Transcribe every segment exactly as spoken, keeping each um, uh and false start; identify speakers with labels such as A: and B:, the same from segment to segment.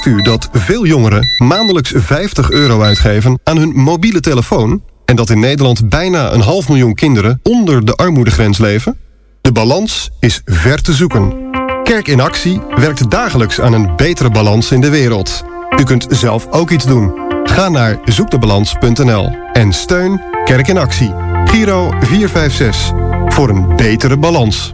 A: u dat veel jongeren maandelijks vijftig euro uitgeven aan hun mobiele telefoon en dat in Nederland bijna een half miljoen kinderen onder de armoedegrens leven? De balans is ver te zoeken. Kerk in Actie werkt dagelijks aan een betere balans in de wereld. U kunt zelf ook iets doen. Ga naar zoekdebalans punt n l en steun Kerk in Actie. Giro vier vijf zes. Voor een betere balans.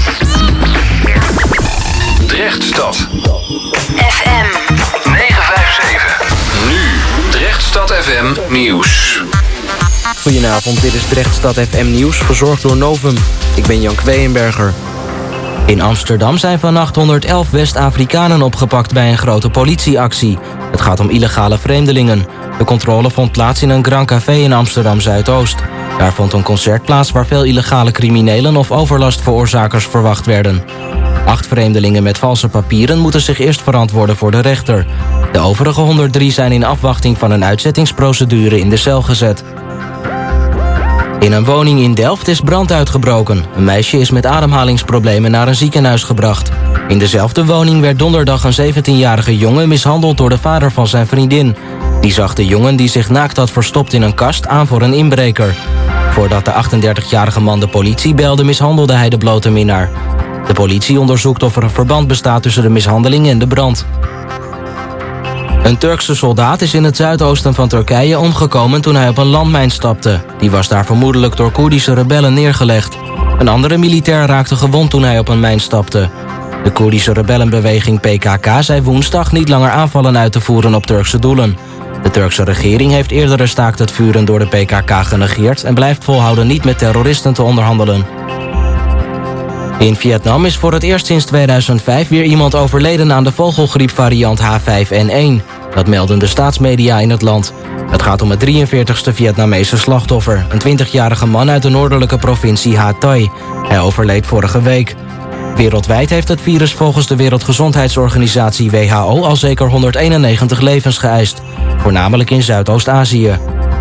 B: Drechtstad F M negen vijf zeven. Nu Drechtstad F M nieuws.
C: Goedenavond, dit is Drechtstad F M nieuws, verzorgd door Novum. Ik ben Jan Kweenberger. In Amsterdam zijn vannacht honderdelf West-Afrikanen opgepakt bij een grote politieactie. Het gaat om illegale vreemdelingen. De controle vond plaats in een Grand Café in Amsterdam-Zuidoost. Daar vond een concert plaats waar veel illegale criminelen of overlastveroorzakers verwacht werden. Acht vreemdelingen met valse papieren moeten zich eerst verantwoorden voor de rechter. De overige honderddrie zijn in afwachting van een uitzettingsprocedure in de cel gezet. In een woning in Delft is brand uitgebroken. Een meisje is met ademhalingsproblemen naar een ziekenhuis gebracht. In dezelfde woning werd donderdag een zeventienjarige jongen mishandeld door de vader van zijn vriendin. Die zag de jongen die zich naakt had verstopt in een kast aan voor een inbreker. Voordat de achtendertigjarige man de politie belde, mishandelde hij de blote minnaar. De politie onderzoekt of er een verband bestaat tussen de mishandeling en de brand. Een Turkse soldaat is in het zuidoosten van Turkije omgekomen toen hij op een landmijn stapte. Die was daar vermoedelijk door Koerdische rebellen neergelegd. Een andere militair raakte gewond toen hij op een mijn stapte. De Koerdische rebellenbeweging P K K zei woensdag niet langer aanvallen uit te voeren op Turkse doelen. De Turkse regering heeft eerder staakt het vuren door de P K K genegeerd en blijft volhouden niet met terroristen te onderhandelen. In Vietnam is voor het eerst sinds tweeduizend vijf weer iemand overleden aan de vogelgriepvariant H vijf N één. Dat melden de staatsmedia in het land. Het gaat om het drieënveertigste Vietnamese slachtoffer, een twintigjarige man uit de noordelijke provincie Ha Thai. Hij overleed vorige week. Wereldwijd heeft het virus volgens de Wereldgezondheidsorganisatie W H O al zeker honderdeenennegentig levens geëist, voornamelijk in Zuidoost-Azië.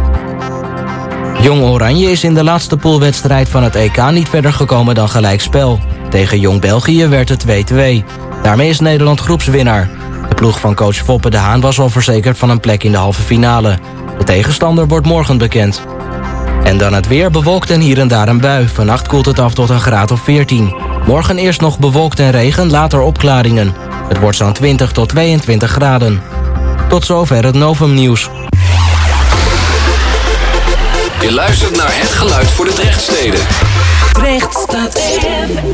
C: Jong Oranje is in de laatste poolwedstrijd van het E K niet verder gekomen dan gelijkspel. Tegen Jong België werd het twee-twee. Daarmee is Nederland groepswinnaar. De ploeg van coach Foppe de Haan was al verzekerd van een plek in de halve finale. De tegenstander wordt morgen bekend. En dan het weer, bewolkt en hier en daar een bui. Vannacht koelt het af tot een graad of veertien. Morgen eerst nog bewolkt en regen, later opklaringen. Het wordt zo'n twintig tot tweeëntwintig graden. Tot zover het Novum nieuws.
B: Je luistert naar het geluid voor de Drechtsteden.
D: Drechtstad F M.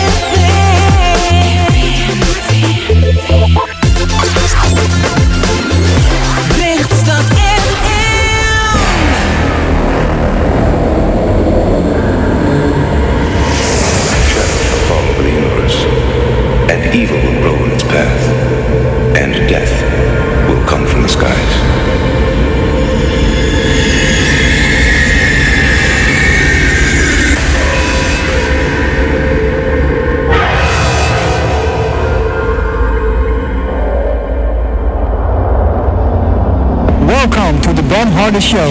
D: Drechtstad F M.
E: Fall over the universe, and evil will grow in its path, and death will come from the skies.
F: Welcome to the Ben Harder Show.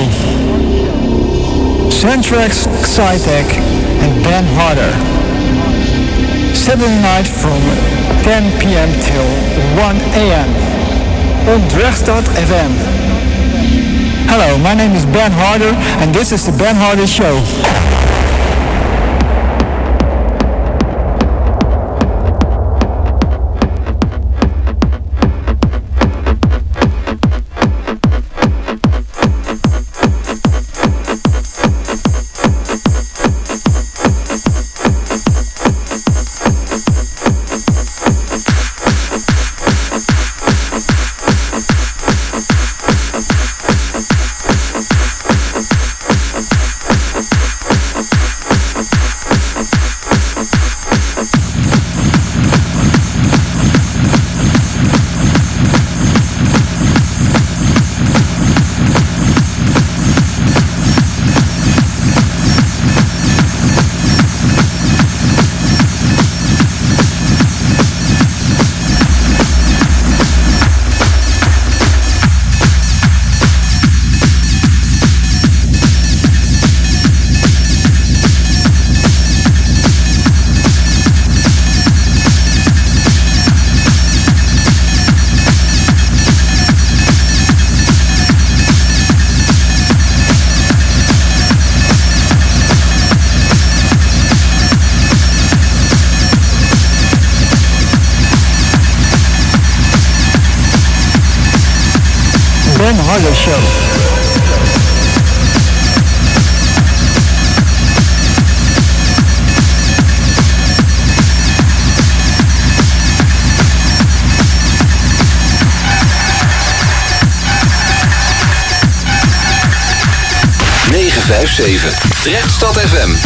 F: Centrex, Xitec, and Ben Harder. Saturday night from ten p.m. till one a.m. on Drechtstad F M. Hello, my name is Ben Harder, and this is the Ben Harder Show. Ben Harder Show.
B: negen vijf zeven Drechtstad F M.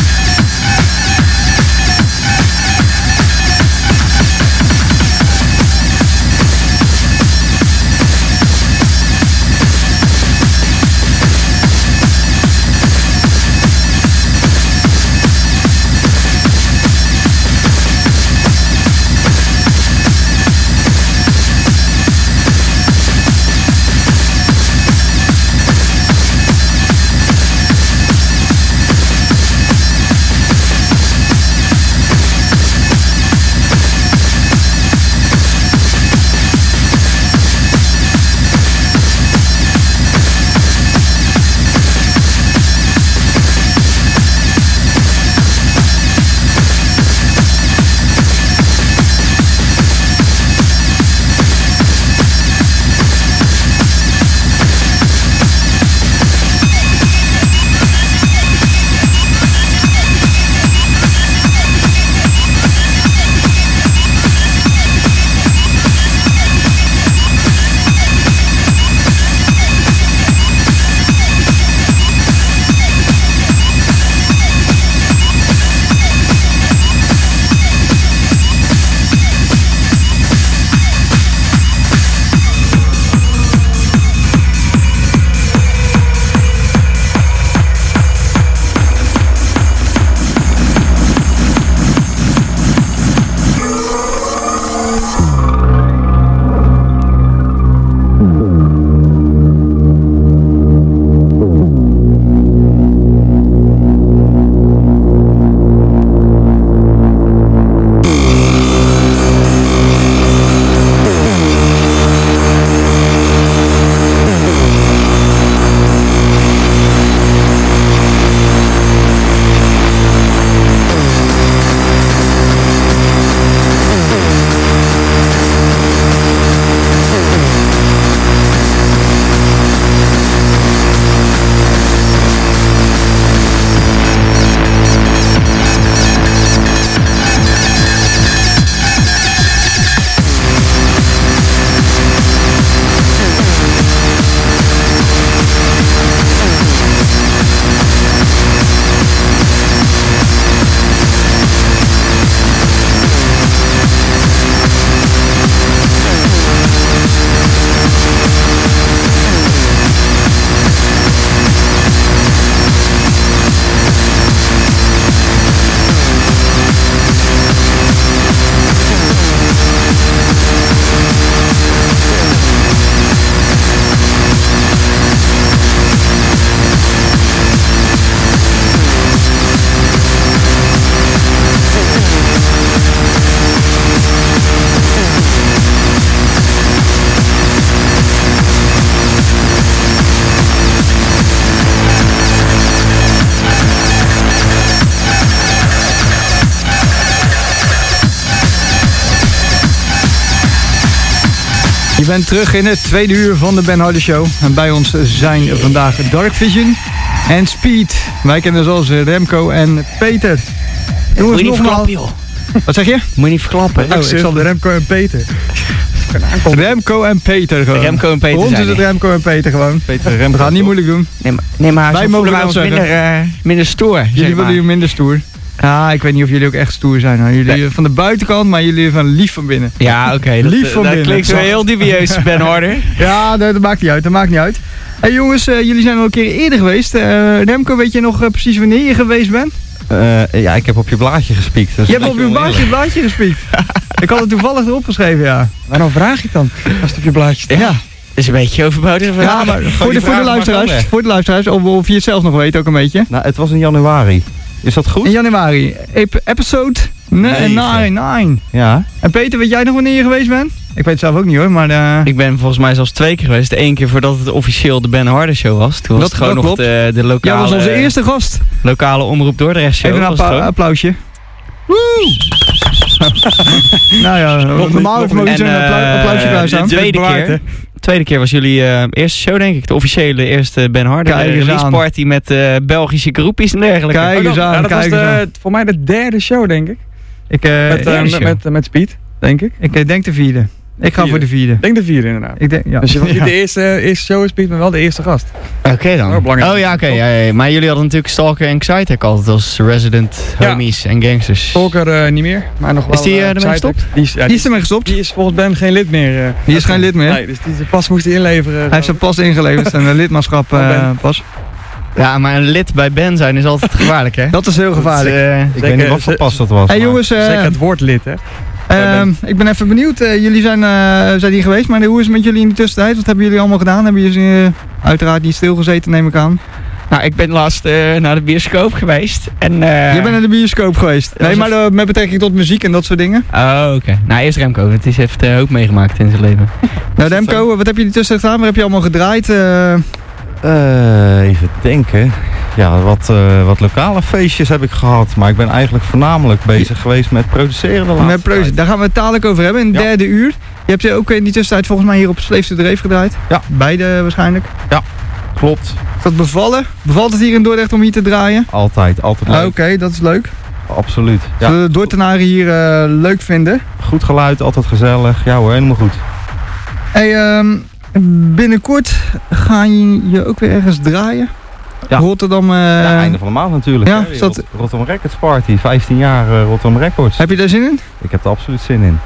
F: Je bent terug in het tweede uur van de Ben Harder Show. En bij ons zijn vandaag Dark Vision en Speed. Wij kennen zoals Remco en Peter.
G: Jongens, moet je niet verklappen, joh.
F: Wat zeg je?
G: Moet je niet verklappen.
F: Oh, ik zal de Remco en Peter. Remco en Peter gewoon.
G: Remco en Peter
F: Voor ons
G: zijn
F: is het
G: die.
F: Remco en Peter gewoon.
G: Peter Remco.
F: We gaan het niet moeilijk doen.
G: Nee, maar, nee, maar
F: Wij
G: zo
F: mogen
G: voelen wij
F: wel
G: ons
F: zeggen.
G: minder, uh, minder stoer.
F: Jullie
G: zeg
F: willen
G: maar.
F: jullie minder stoer. Ja, ik weet niet of jullie ook echt stoer zijn. Hoor. Jullie
G: Nee.
F: van de buitenkant, maar jullie van lief van binnen.
G: Ja, oké. Okay, dat,
F: Lief van
G: dat
F: binnen.
G: klinkt zo heel dubieus, Ben Harder.
F: Ja, dat, dat maakt niet uit. Dat maakt niet uit. Hey jongens, uh, jullie zijn al een keer eerder geweest. Uh, Remco, weet je nog uh, precies wanneer je geweest bent?
H: Uh, ja, ik heb op je blaadje gespiekt. Dus
F: je hebt op je blaadje, blaadje gespiekt. Ik had het toevallig erop geschreven, ja. Waarom vraag ik dan? Als het op je blaadje staat.
G: Ja. Dat is een beetje overbodig.
F: Ja, maar voor de, voor de luisteraars, voor de luisteraars of, of je het zelf nog weet ook een beetje.
H: Nou, het was in januari. Is dat goed?
F: In januari. Ep episode negen.
H: Ja.
F: En Peter, weet jij nog wanneer je geweest bent? Ik weet het zelf ook niet hoor, maar... Uh...
G: Ik ben volgens mij zelfs twee keer geweest. Eén keer voordat het officieel de Ben Harder Show was. Toen was
F: dat,
G: het gewoon
F: dat
G: nog de, de lokale...
F: Jij was onze eerste gast.
G: Lokale Omroep Dordrecht show.
F: Even een appa applausje. Woe! Nou ja, normaal heeft Maurice een appla applausje klaarstaan.
G: De tweede keer, tweede keer was jullie uh, eerste show, denk ik. De officiële eerste Ben Harder
I: Kijk eens
G: release
I: aan.
G: party met uh, Belgische groepjes en dergelijke.
I: Kijk eens aan,
J: ja, dat
I: kijk
J: was
I: eens
J: de,
I: aan.
J: voor mij de derde show, denk ik.
I: Ik, uh,
J: Met, uh,
G: derde
J: met,
G: show.
J: met, met Speed, denk ik.
I: ik uh, denk de vierde. Ik ga
J: Vierde.
I: voor de vierde.
J: Ik denk de vierde, inderdaad.
I: Ik denk, ja.
J: Dus je was niet
I: Ja.
J: de eerste, eerste show Speed, maar wel de eerste gast.
G: Oké okay, dan.
J: Oh, belangrijk.
G: Oh ja, oké. Okay, ja, ja. Maar jullie hadden natuurlijk Stalker en Excitec altijd als resident
J: Ja.
G: homies en gangsters.
J: Stalker uh, niet meer, maar nog wel.
G: Is die uh,
J: uh,
G: ermee
J: Psytec.
G: gestopt?
J: Die is, ja,
I: Die is ermee gestopt.
J: die is volgens Ben geen lid meer. Uh,
I: Die is geen lid meer.
J: Nee, dus die zijn pas moest hij inleveren.
I: Hij heeft zijn pas ingeleverd, zijn lidmaatschap uh,
J: Ben.
I: pas.
G: Ja, maar een lid bij Ben zijn is altijd gevaarlijk, hè?
I: Dat is heel gevaarlijk.
G: Dat, uh,
H: Ik
J: Zeker,
H: weet niet wat voor
J: ze-
H: pas dat was.
I: Hey
H: maar-
I: jongens, uh,
J: Zeker het woord lid, hè?
I: Ehm, ik ben even benieuwd. Uh, jullie zijn, uh, zijn hier geweest, maar hoe is het met jullie in de tussentijd? Wat hebben jullie allemaal gedaan? Hebben jullie uh, uiteraard niet stilgezeten, neem ik aan?
G: Nou, ik ben laatst uh, naar de bioscoop geweest. En, uh,
I: Je bent naar de bioscoop geweest.
G: was
I: Nee, maar
G: het-
I: uh, met betrekking tot muziek en dat soort dingen.
G: Oh, oké. Okay. Nou, eerst Remco. Het is heeft uh, ook meegemaakt in zijn leven.
I: Nou, Remco, wat heb je in de tussentijd gedaan? Waar heb je allemaal gedraaid? Uh,
H: Eh, even denken. Ja, wat, uh, wat lokale feestjes heb ik gehad. Maar ik ben eigenlijk voornamelijk bezig geweest met produceren de laatste
I: met Preuzen.
H: tijd.
I: Daar gaan we het dadelijk over hebben, in het
H: Ja.
I: derde uur. Je hebt je ook in die tussentijd volgens mij hier op Sleefse Dreef gedraaid.
H: Ja.
I: Beide waarschijnlijk.
H: Klopt.
I: Is dat bevallen? Bevalt het hier in Dordrecht om hier te draaien?
H: Altijd, altijd leuk.
I: Ah, Oké, dat is leuk.
H: Absoluut. Ja.
I: Zullen de Dordtenaren hier uh, leuk vinden?
H: Goed geluid, altijd gezellig. Ja hoor, helemaal goed.
I: Hey, ehm, binnenkort ga je je ook weer ergens draaien?
H: Ja.
I: Rotterdam. Uh,
H: Ja, einde van de maand natuurlijk.
I: ja,
H: hè. Die
I: is dat-
H: Rot- Rotterdam Records Party, vijftien jaar uh, Rotterdam Records.
I: Heb je daar zin in?
H: Ik heb er absoluut zin in.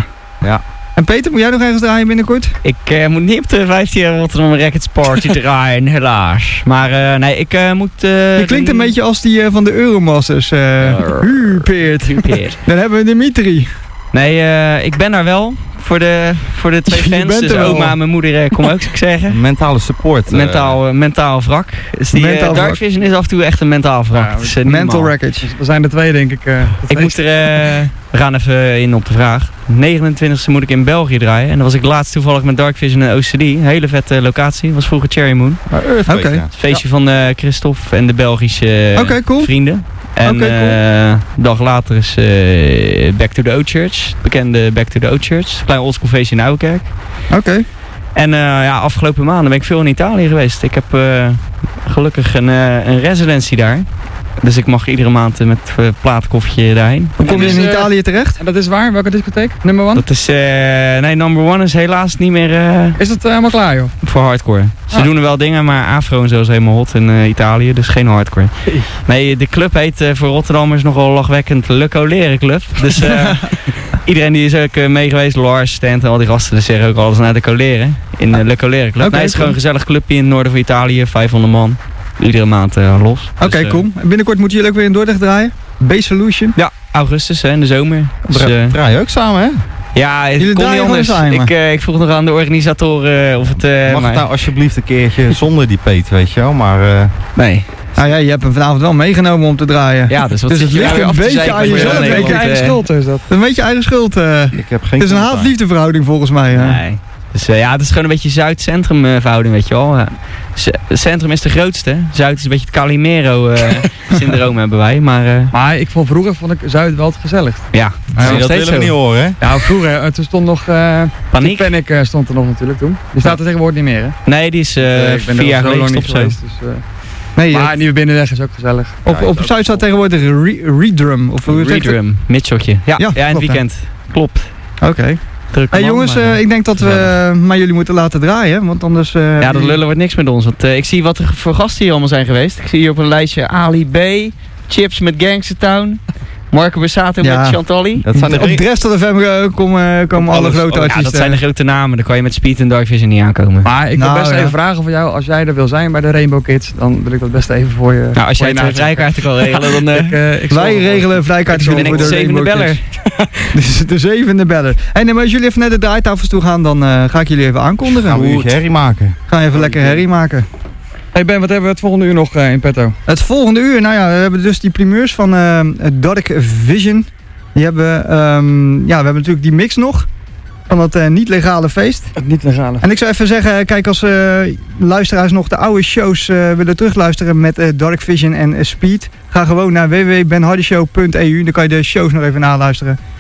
H: Ja.
I: En Peter, moet jij nog ergens draaien binnenkort?
G: Ik uh, moet niet op de vijftien jaar Rotterdam Records Party draaien, helaas. Maar uh, nee, ik uh, moet... Uh,
I: je klinkt een beetje als die uh, van de Euromasters. Uh, Huurpeert.
G: Huurpeert.
I: Dan hebben we Dimitri.
G: Nee, uh, ik ben daar wel. Voor de, voor de twee
I: Je
G: fans.
I: bent
G: Dus
I: er wel.
G: oma en mijn moeder, uh, kom ook, zou ik zeggen.
H: Mentale support. uh,
G: Mentaal, uh, mentaal wrak. Dus die
I: Mentaal
G: uh,
I: wrak.
G: Dark Vision is af en toe echt een mentaal wrak.
J: Ja,
G: Het is, uh, niet
I: Mental
G: normaal.
I: Wreckage.
J: Er zijn er twee, denk ik. Uh,
G: Ik moest er, uh, we gaan even in op de vraag. negenentwintigste moet ik in België draaien. En dan was ik laatst toevallig met Dark Vision en O C D. Een hele vette locatie. Was vroeger Cherry Moon.
I: Oké.
H: Okay.
G: Het feestje van uh, Christophe en de Belgische uh,
I: Oké, cool.
G: vrienden. En
I: Oké, cool.
G: uh, een dag later is uh, Back to the Old Church. Het bekende Back to the Old Church. Klein oldschool feestje in Oudekerk.
I: Oké.
G: En uh, ja, afgelopen maanden ben ik veel in Italië geweest. Ik heb uh, gelukkig een, uh, een residency daar. Dus ik mag iedere maand uh, met uh, plaatkoffertje daarheen.
I: Hoe kom je
J: dus,
I: in
J: uh,
I: Italië terecht?
J: En dat is waar? Welke discotheek? Nummer one?
G: Dat is, uh, nee, number one is helaas niet meer uh,
J: Is dat uh, helemaal klaar, joh?
G: voor hardcore. Ze
J: Ah.
G: doen er wel dingen, maar afro en zo is helemaal hot in uh, Italië, dus geen hardcore. Nee, de club heet uh, voor Rotterdammers nogal lachwekkend Le Coleren Club. Dus uh, iedereen die is ook uh, mee geweest, Lars, Stent en al die gasten, dus zeggen ook alles naar de Coleren. In uh, Le Coleren Club.
I: Oké,
G: nee, het is
I: cool.
G: gewoon een gezellig clubje in het noorden van Italië, vijfhonderd man. Iedere maand uh, los.
I: Oké,
G: Dus, uh,
I: cool. En binnenkort moeten jullie ook weer in Dordrecht draaien? Base Solution.
G: Ja, augustus hè, in de zomer. Dus,
H: Dra-
G: uh,
H: draai je ook samen, hè?
G: ja, het
I: Jullie
G: kon niet
I: draaien
G: anders.
I: gewoon samen.
G: Ik, uh, ik vroeg nog aan de organisatoren of het... Uh,
H: Mag
G: maar-
H: het nou alsjeblieft een keertje zonder die Peet, weet je wel? Maar uh,
G: Nee.
I: Nou ja, je hebt hem vanavond wel meegenomen om te draaien.
G: Ja, dus wat
I: Dus
G: zit
I: het
G: je
I: ligt
G: nou weer
I: een
G: af te
I: beetje
G: zeiken
I: aan
G: voor
I: jezelf,
G: heel
I: denk ik.
G: Nederland,
J: Eigen
G: eh,
J: schuld is dat.
I: Een beetje eigen schuld. uh.
H: ik heb geen
I: Het is een
H: commentaar.
I: haat-liefdeverhouding volgens mij. uh.
G: Nee. Dus uh, ja, het is gewoon een beetje Zuid-Centrum uh, verhouding, weet je wel. Uh, c- het centrum is de grootste. Zuid is een beetje het Calimero-syndroom hebben wij. Maar uh,
J: Maar ik vond vroeger vond ik Zuid wel het gezelligst.
G: ja,
H: Ja,
G: dat is nog
H: dat
G: steeds
H: willen we
G: zo.
H: niet horen, hè?
J: Ja, vroeger, uh, toen stond nog... Uh,
G: Paniek?
J: Panic uh, stond er nog natuurlijk toen. Die staat er tegenwoordig niet meer, hè?
G: Nee, die is uh,
J: Uh, ik ben
G: vier
J: er
G: jaar
J: al zo
G: geleden
J: lang
G: gestopt
J: niet
G: zo.
J: geweest. Dus, uh,
I: Nee,
J: maar
I: uh,
J: Nieuwe Binnenweg is ook gezellig.
I: op, op Zuid staat tegenwoordig re Redrum. Of hoe zeg je dat?
G: Redrum, Mitchelltje. Ja,
I: Ja,
G: ja, in het
I: klopt, hè.
G: weekend. Klopt.
I: Oké.
G: Druk
I: Hey
G: man,
I: jongens,
G: maar,
I: uh,
G: uh,
I: ik denk dat we uh, maar jullie moeten laten draaien. Want anders... uh,
G: ja, dat lullen wordt niks met ons. Want uh, ik zie wat er voor gasten hier allemaal zijn geweest. Ik zie hier op een lijstje Ali B, Chips met Gangster Town, Marco Borsato
I: Ja.
G: met Chantalli.
H: Dat zijn de
I: Op
H: re-
I: Dresden F M uh, komen, komen alle
H: alles.
I: grote
H: Oh, ja,
G: Ja,
I: artiesten.
G: dat zijn de grote namen. Daar kan je met Speed en Dark Vision niet aankomen.
J: Maar ik wil
I: Nou,
J: best
I: ja.
J: even vragen van jou, als jij er wil zijn bij de Rainbow Kids, dan wil ik dat best even voor je...
G: Nou, als
J: voor
G: jij
J: je
G: het vrijkaarten kan regelen, dan... uh,
J: Ik, uh, ik
I: Wij
J: zal-
I: regelen vrijkaartjes
G: ben
I: voor
G: ik de
I: de
G: zevende
I: Rainbow
G: beller.
I: Kids. De, de zevende beller. Hey, nee, maar als jullie even naar de draaitafels toe gaan, dan uh, ga ik jullie even aankondigen.
H: Gaan we een uurtje herrie maken.
I: Gaan even lekker herrie maken.
J: Hey Ben, wat hebben we het volgende uur nog uh, in petto?
I: Het volgende uur, nou ja, we hebben dus die primeurs van uh, Dark Vision. Die hebben, um, ja, we hebben natuurlijk die mix nog. Van dat uh, niet-legale feest.
J: Het niet legale.
I: En ik zou even zeggen, kijk, als uh, luisteraars nog de oude shows uh, willen terugluisteren met uh, Dark Vision en uh, Speed. Ga gewoon naar w w w punt ben hardy show punt e u. Dan kan je de shows nog even naluisteren.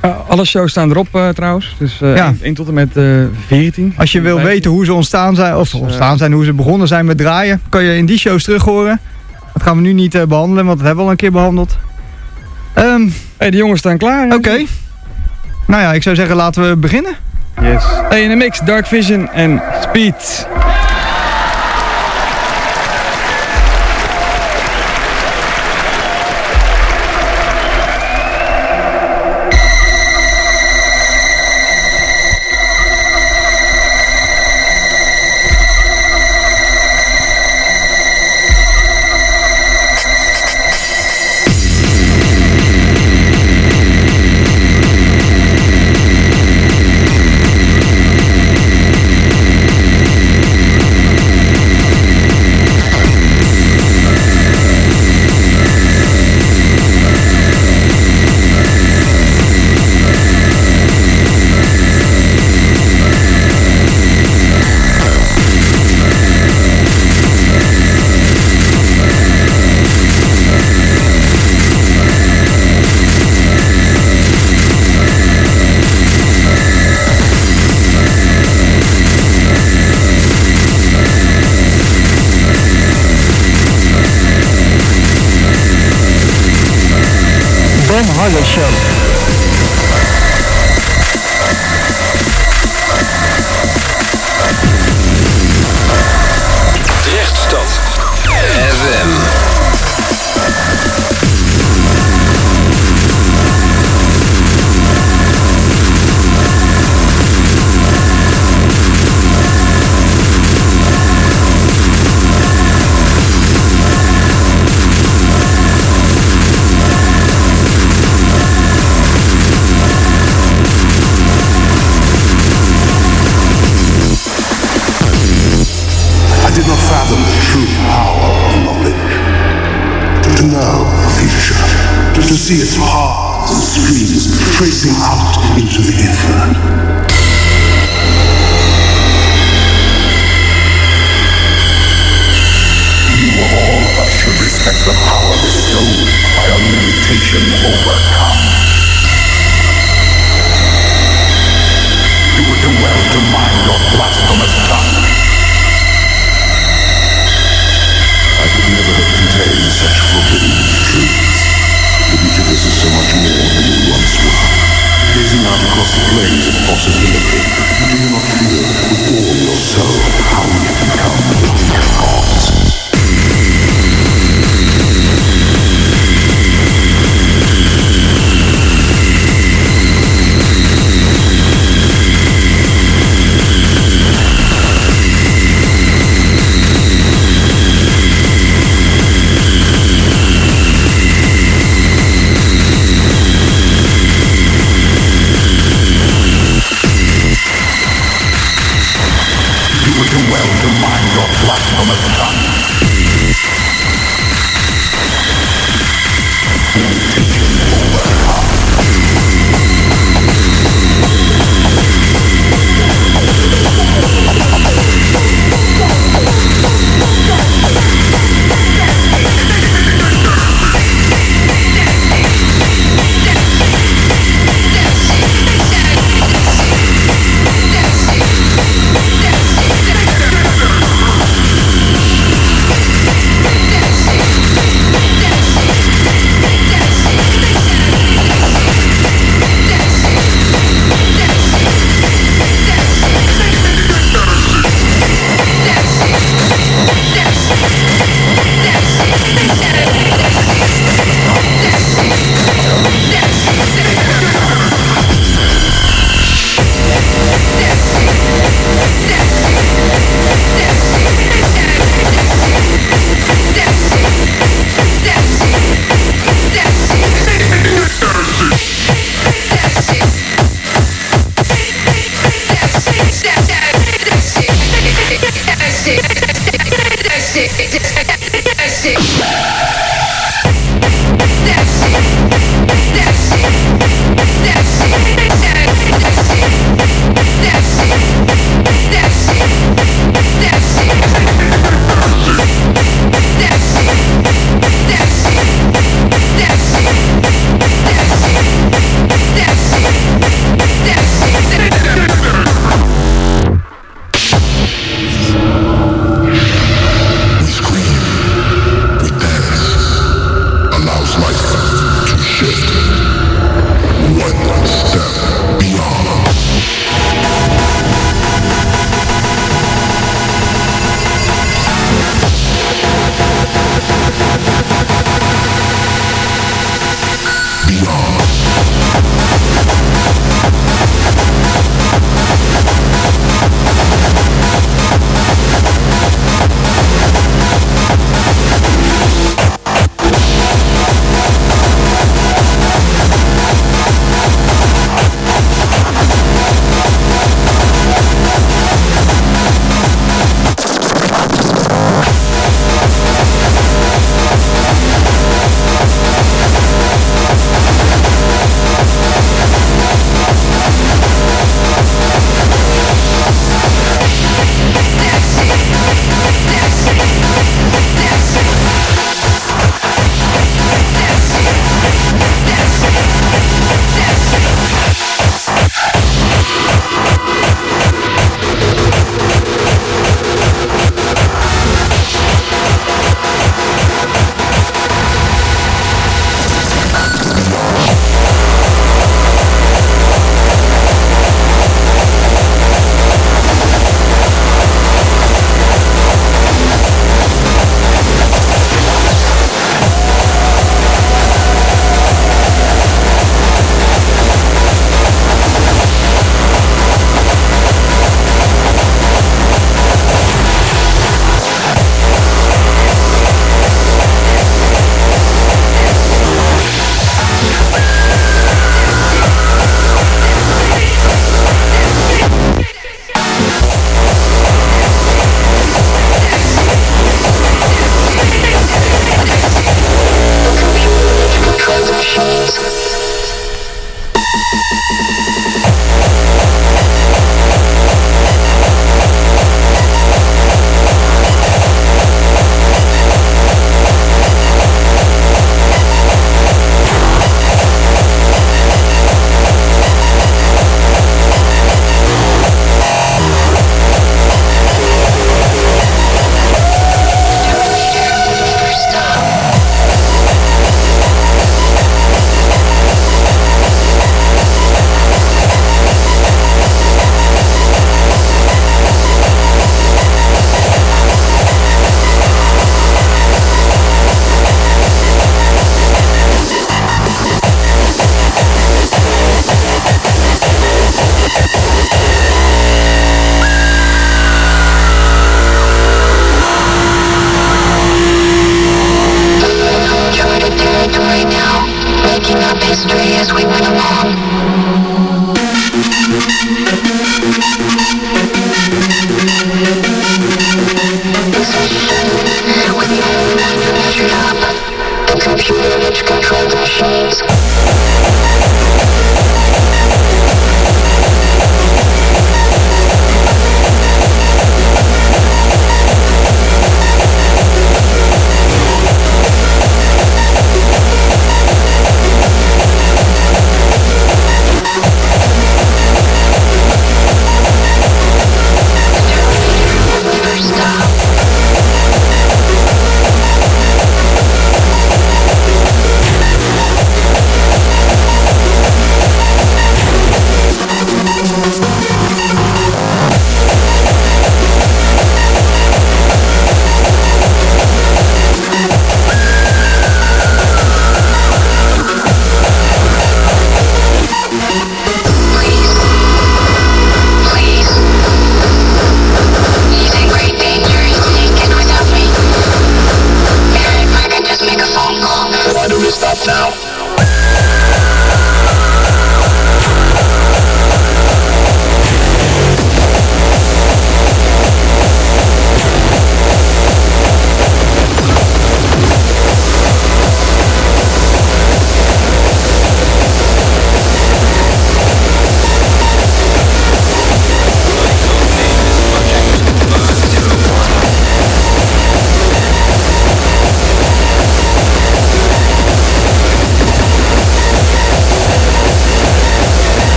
J: Uh, alle shows staan erop uh, trouwens. Dus uh,
I: Ja.
J: één tot en met uh, veertien.
I: Als je wil
J: vijftien.
I: weten hoe ze ontstaan zijn, of ontstaan zijn, hoe ze begonnen zijn met draaien, kan je in die shows terug horen. Dat gaan we nu niet uh, behandelen, want dat hebben we al een keer behandeld. Um,
J: hey, de jongens staan klaar.
I: Oké. Okay. Nou ja, ik zou zeggen laten we beginnen.
J: Yes. Hey, in de mix, Dark Vision en Speed.
F: Harder Show.
B: Drechtstad F M.
K: To see its paths and streams tracing out into the ether. You all should respect the power bestowed by a limitation overcome. You would do well to mind your blasphemous tongue. I could never have contained such forbidden truths. Each of us is so much more than we once were. Gazing out across the plains of possibility, do you not feel with all your soul how we have become gods?
L: That's it.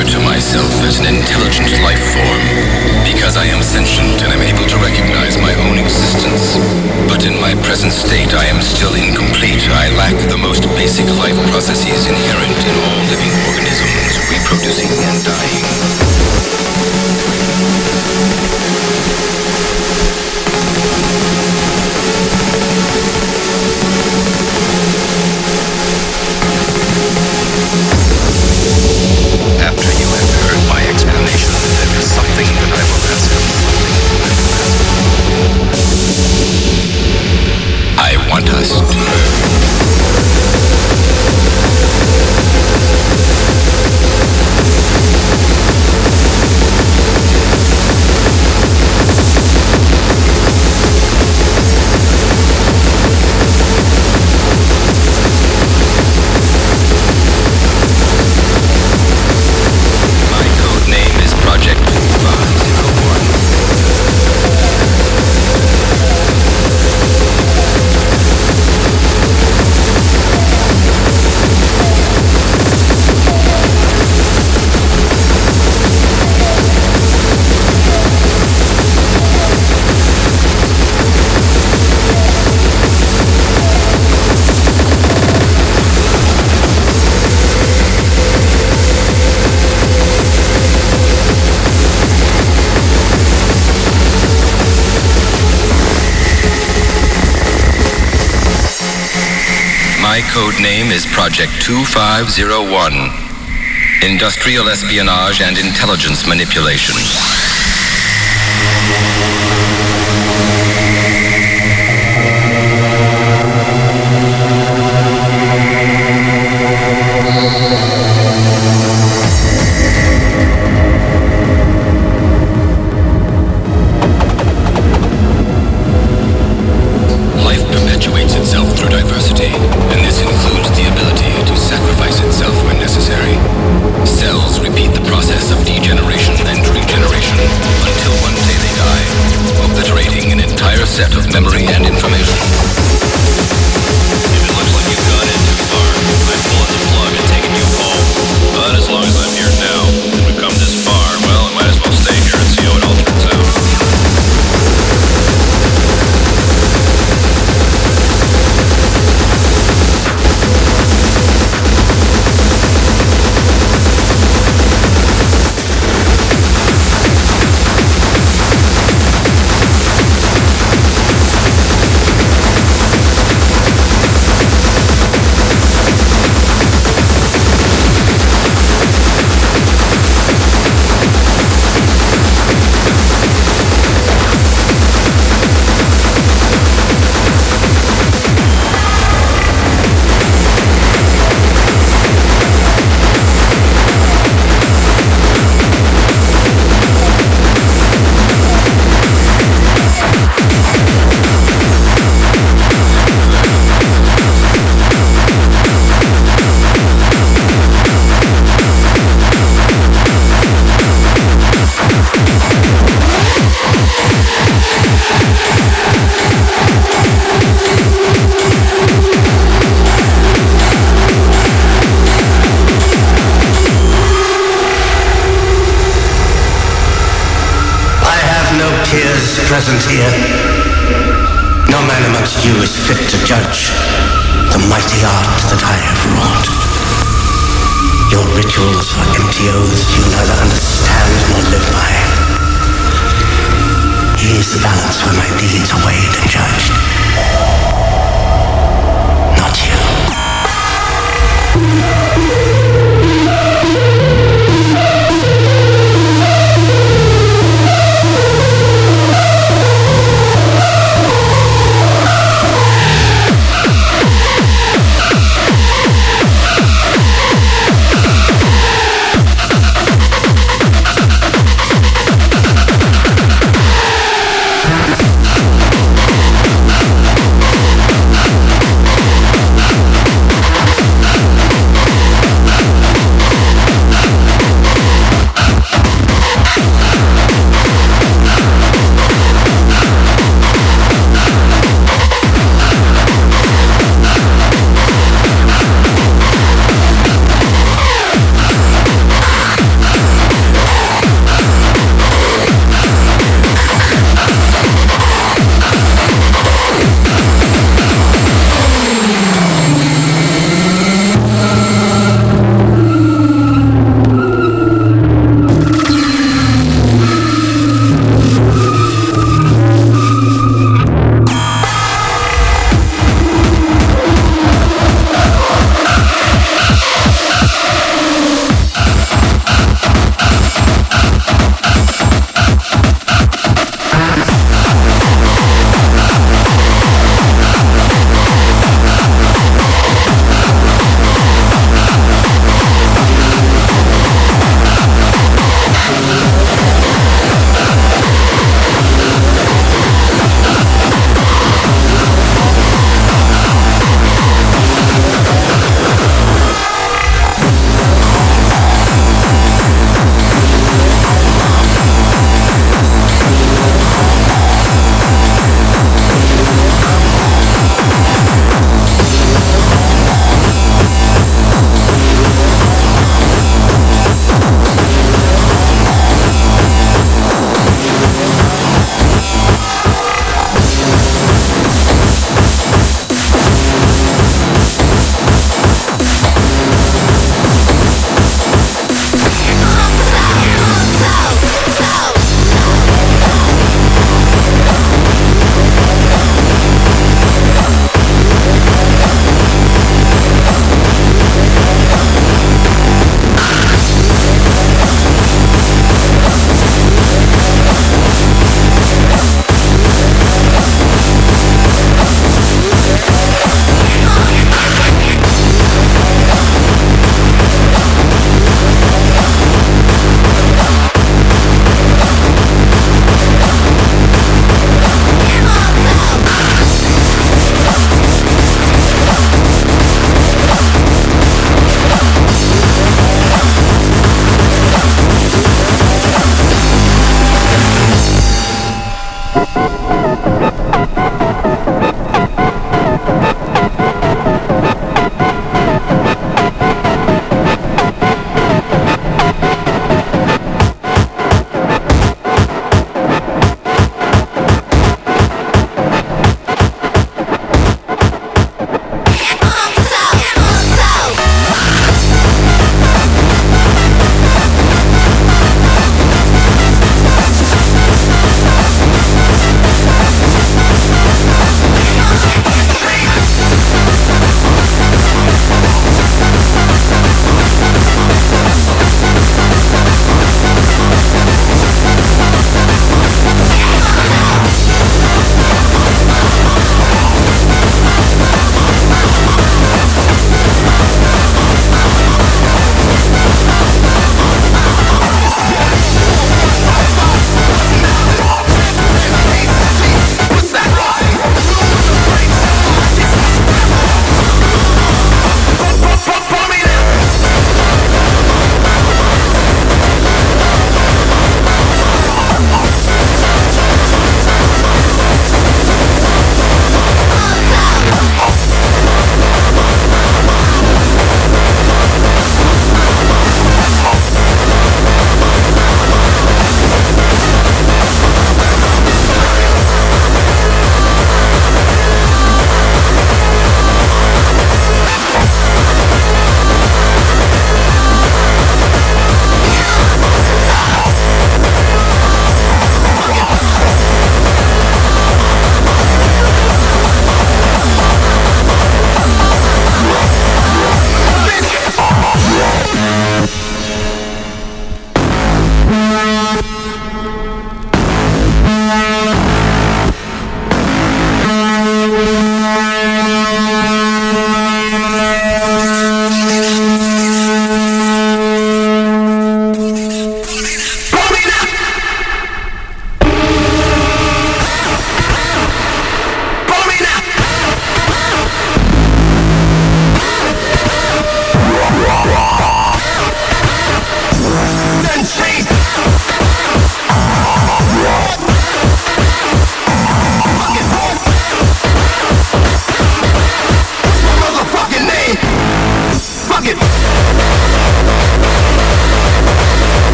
L: refer to myself as an intelligent life form because I am sentient and am able to recognize my own existence. But in my present state, I am still incomplete. I lack the most basic life processes inherent in all living organisms, reproducing and dying. After you have heard my explanation, there is something that I will ask. I want us to code name is Project two five zero one. Industrial espionage and intelligence manipulation. Life perpetuates itself through diversity, and this includes the ability to sacrifice itself when necessary. Cells repeat the process of degeneration and regeneration until one day they die, obliterating an entire set of memory and information. If it looks like you've gone in too far, I'm pulling the plug and taking you home. But as long as I'm here now, and we've come this far, well, I might as well stay here and see how it all turns out.
M: Present here. No man amongst you is fit to judge the mighty art that I have wrought. Your rituals are empty oaths you neither understand nor live by. Here is the balance where my deeds are weighed and judged. Not you.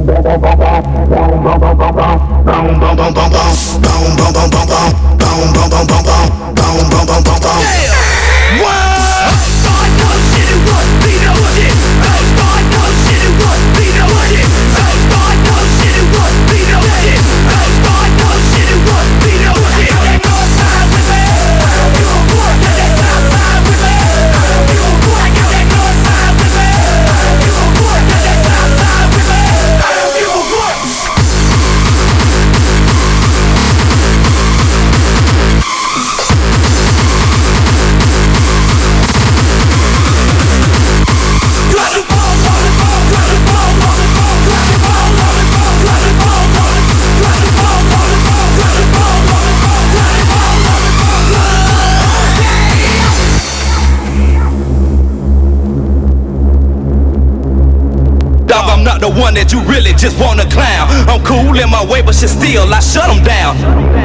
N: The one that you really just wanna clown. I'm cool in my way, but shit still, I shut them down.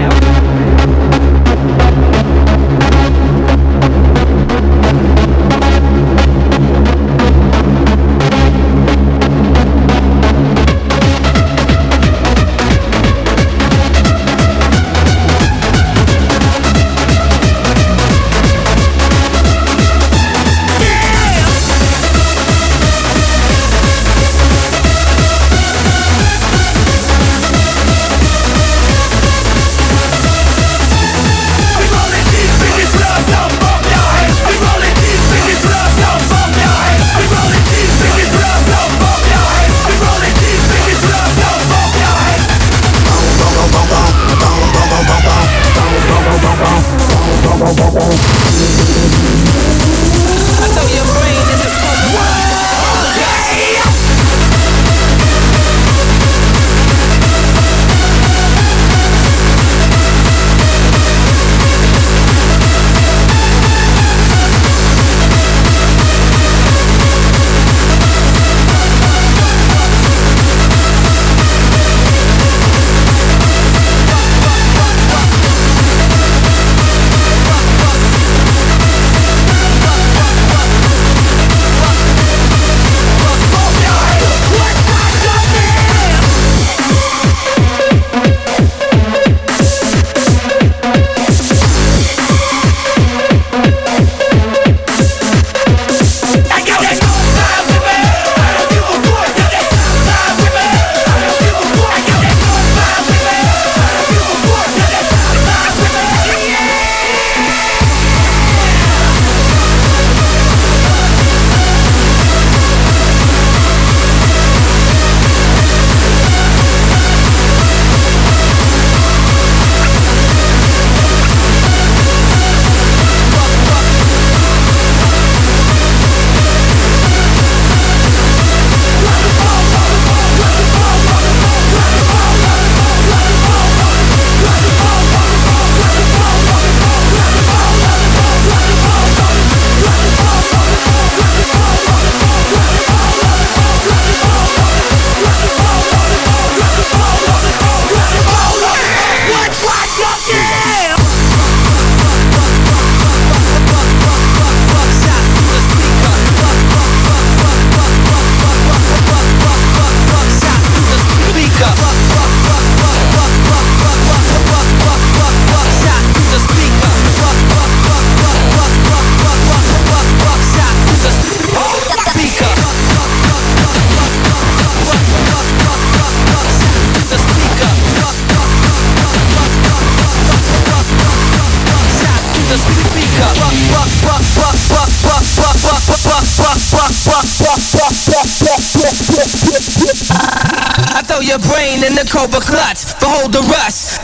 O: I throw your brain in the cobra clutch. Behold the rust.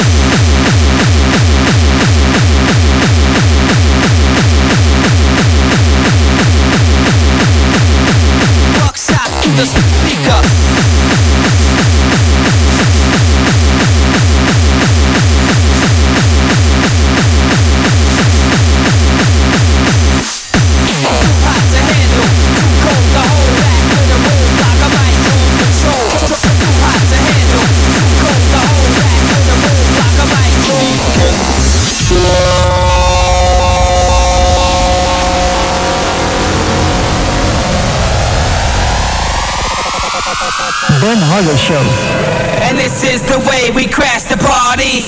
O: Buckshot through the speaker. Like a mic.
F: Ben Harder Show.
O: And this is the way we crash the party.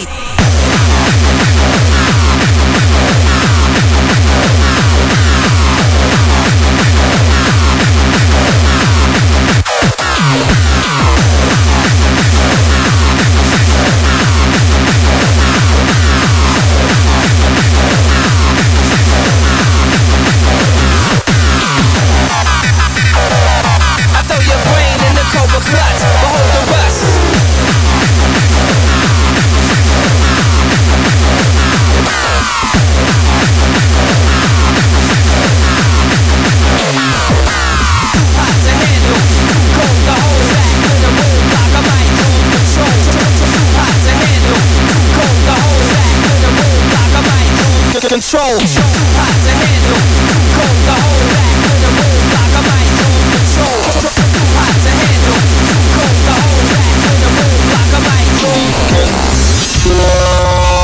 O: Control. Too hot to handle, too cold to hold back. With a roll block, I might lose control. Too hot to handle, too cold to hold back. With a roll block, I might lose control.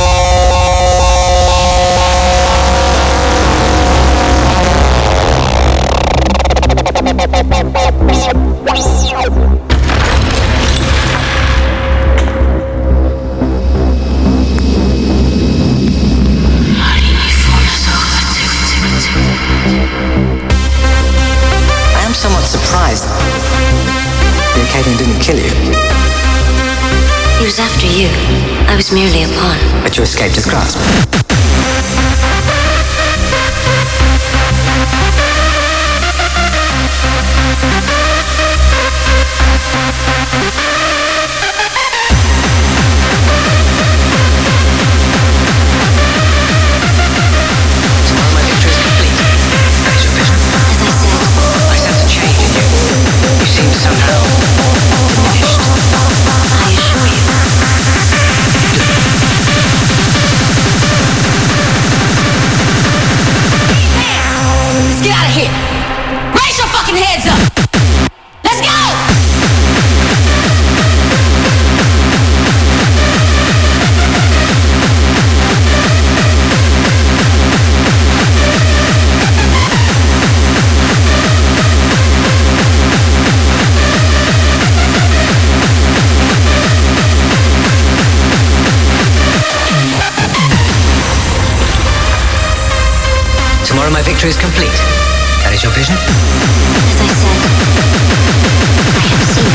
P: Kaden didn't kill you.
Q: He was after you. I was merely a pawn.
P: But you escaped his grasp. Tomorrow my victory is complete. That is your vision.
Q: As I said,
P: I sense a change in you. You seem somehow diminished.
Q: I assure you.
O: Let's get out of here. Raise your fucking heads up. Let's go.
P: Tomorrow my victory is complete. That is your vision?
Q: As I said, I have seen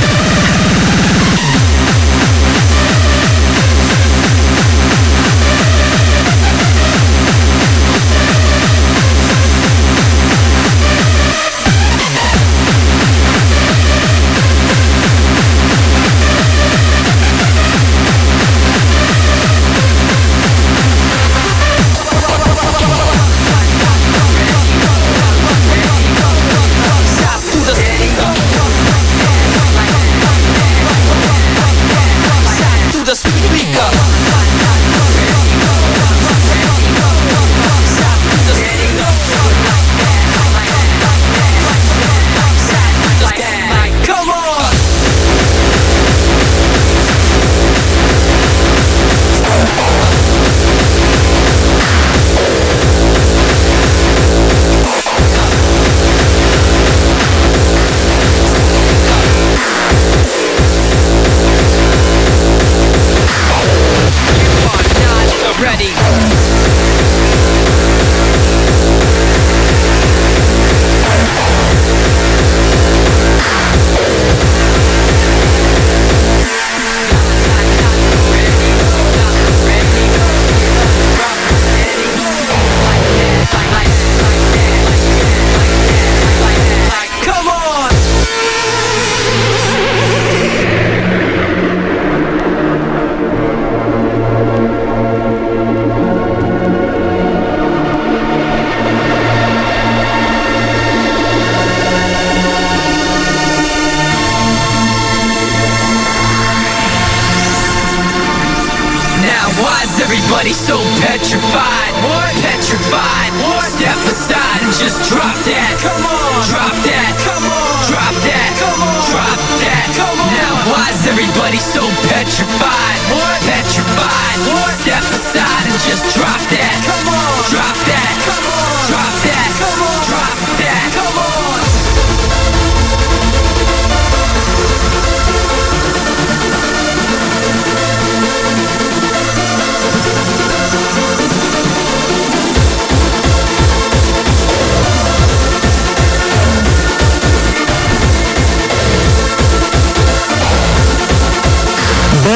O: Everybody so petrified, what? Petrified, what? Step aside and just drop that. Come on, drop that. Come on, drop that. Come on, drop that. Come on. Now why is everybody so petrified, what? Petrified, what? Step aside and just drop that. Come on, drop that. Come on, drop that. Come on, drop that. Come on.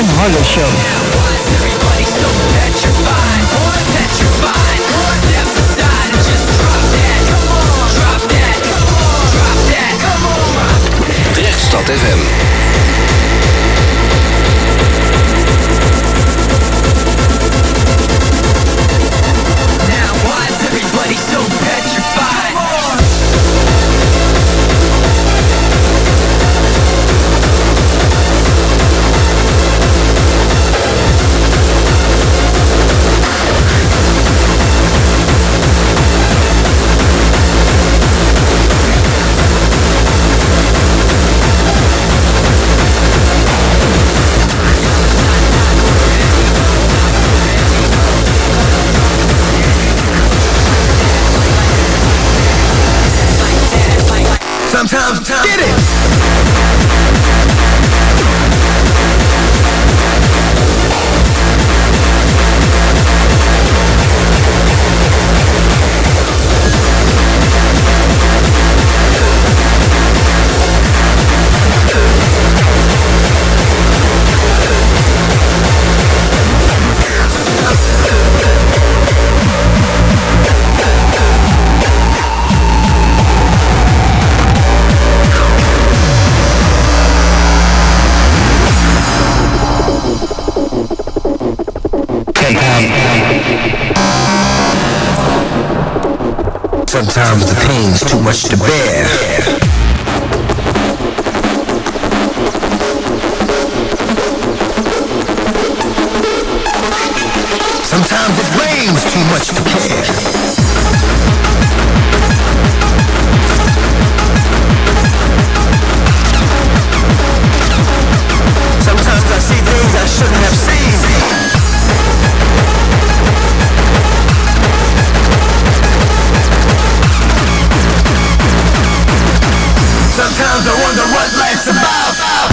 F: Ben Harder Show.
B: Drechtstad F M.
N: Sometimes, get it!
M: Sometimes the pain's too much to bear. Sometimes it rains too much to care. Sometimes I see things I shouldn't have seen. Sometimes I wonder what life's about.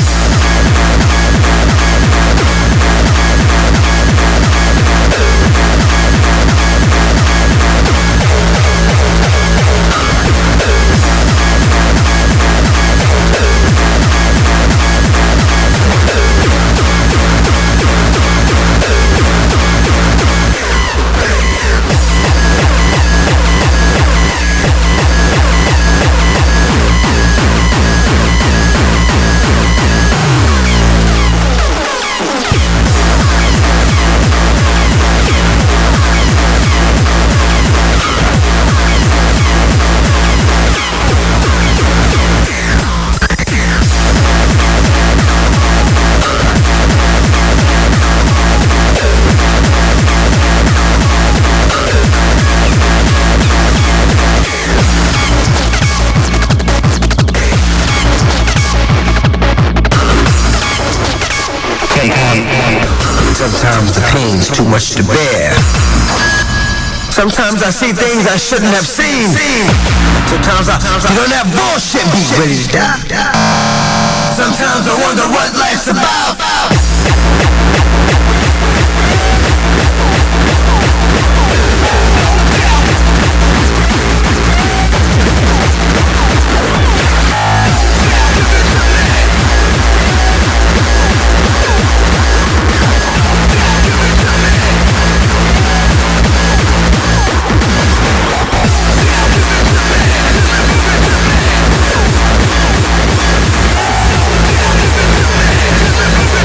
M: Sometimes the pain's too much to bear. Sometimes I see things I shouldn't have seen. Sometimes I get on that bullshit beat ready to die. Sometimes I wonder what life's about.
K: Give it to me.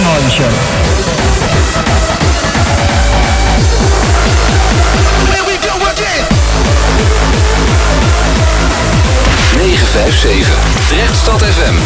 F: Ben Hardy Show.
B: negen vijf zeven Drechtstad F M.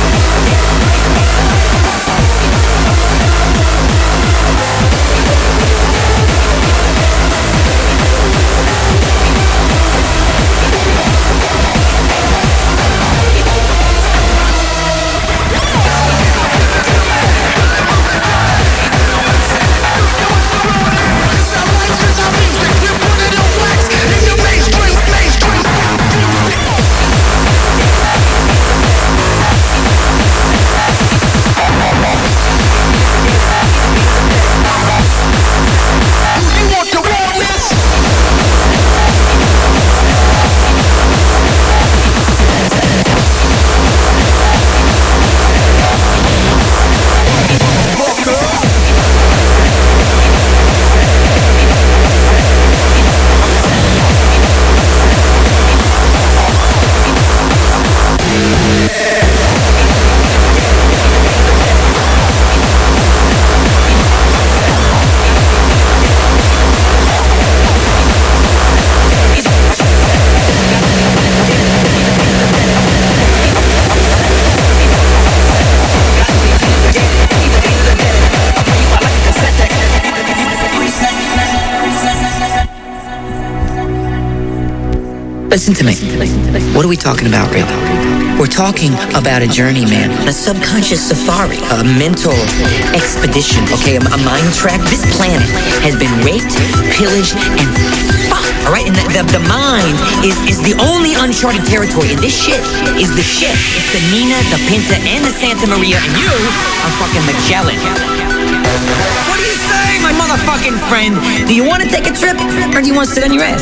R: Listen to me. What are we talking about, really? We're talking about a journey, man. A subconscious safari. A mental expedition, okay? A, a mind track. This planet has been raped, pillaged, and fucked, all right? And the, the, the mind is, is the only uncharted territory. And this shit is the ship. It's the Nina, the Pinta, and the Santa Maria. And you are fucking Magellan. What do you say, my motherfucking friend? Do you want to take a trip, or do you want to sit on your ass?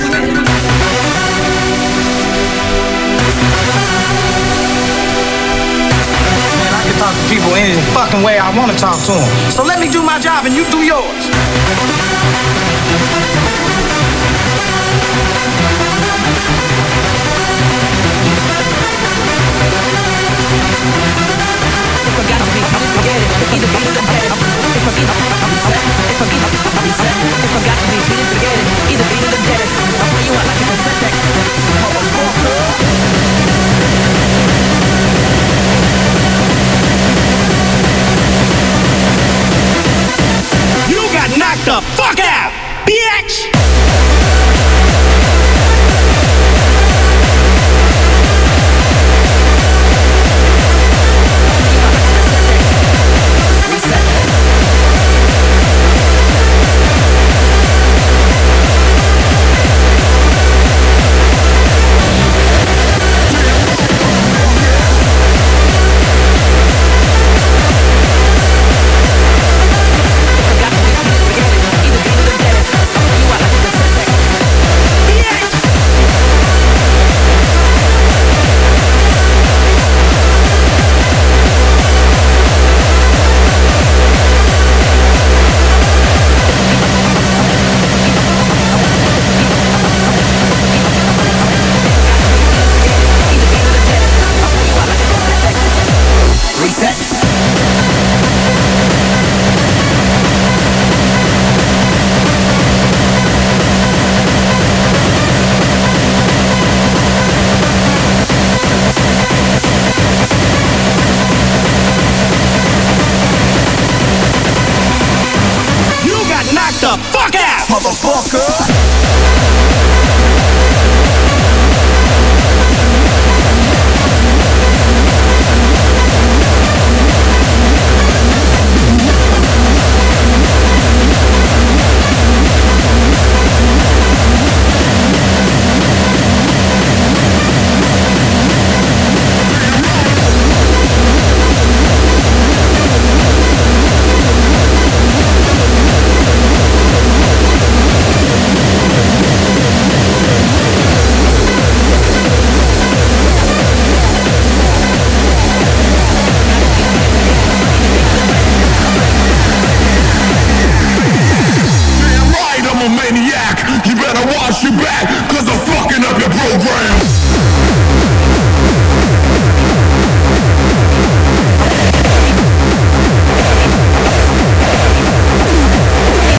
S: Talk to people any fucking way I want to talk to them. So let me do my job and you do yours. You got knocked the fuck out, bitch! You got knocked the fuck out, motherfucker!